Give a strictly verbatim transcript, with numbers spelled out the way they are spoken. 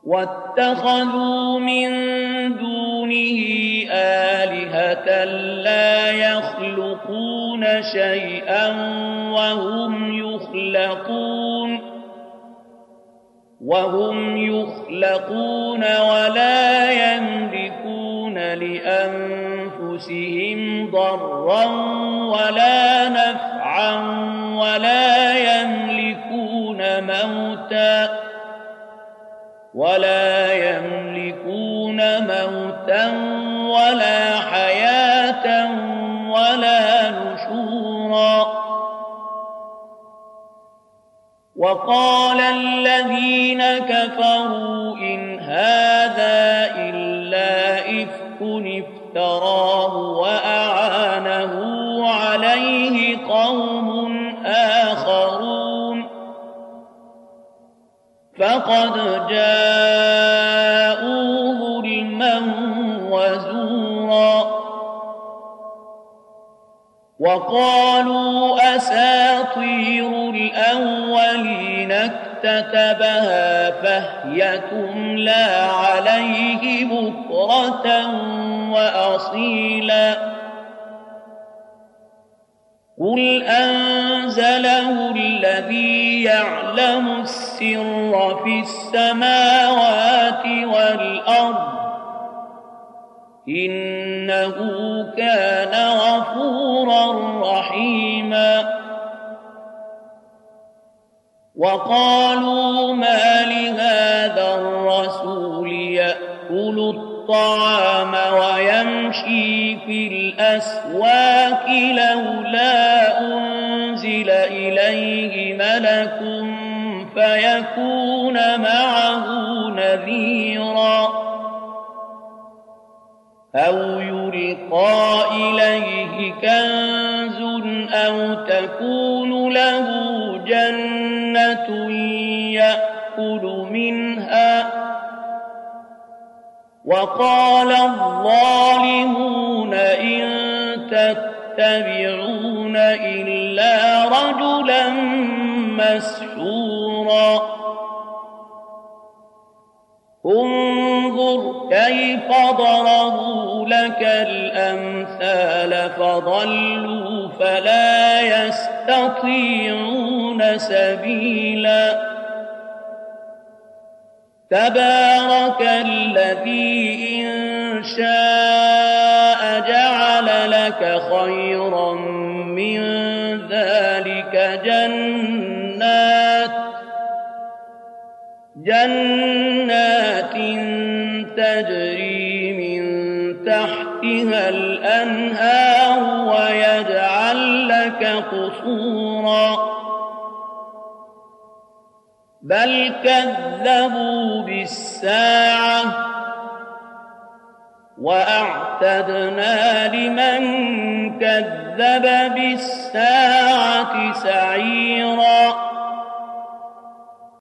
واتخذوا من دونه آلهة لا يخلقون شيئا وهم يخلقون وهم يخلقون ولا يملكون لأنفسهم ضرا ولا نفعا ولا يملكون موتا ولا يملكون موتا ولا حياة ولا نشورا. وقال الذين كفروا إن هذا إلا إفك افتراه وأعانه عليه قوم آخرون فقد جاءوا ظلما وزورا. وقالوا أساطير الأولين اكتتبها فهي تملى عليه بكرة وأصيلا. قل أنزله الذي يعلم السر في السماوات والأرض إنه كان غفورا رحيما. وقالوا ما لهذا الرسول يأكل الطعام ويمشي في الأسواق لولا أنزل إليه ملك فيكون معه نذيرا أو يلقى إليه كنز أو تكون له جنة يأكل منها. وقال الظالمون إن تتبعون إلا رجلا مسحورا. انظر كيف ضربوا لك الأمثال فضلوا فلا يستطيعون سبيلا. تبارك الذي إن شاء جعل لك خيرا من ذلك جنات جنات تجري من تحتها الأنهار ويجعل لك قصورا بل كذبوا بالساعة وأعتدنا لمن كذب بالساعة سعيرا.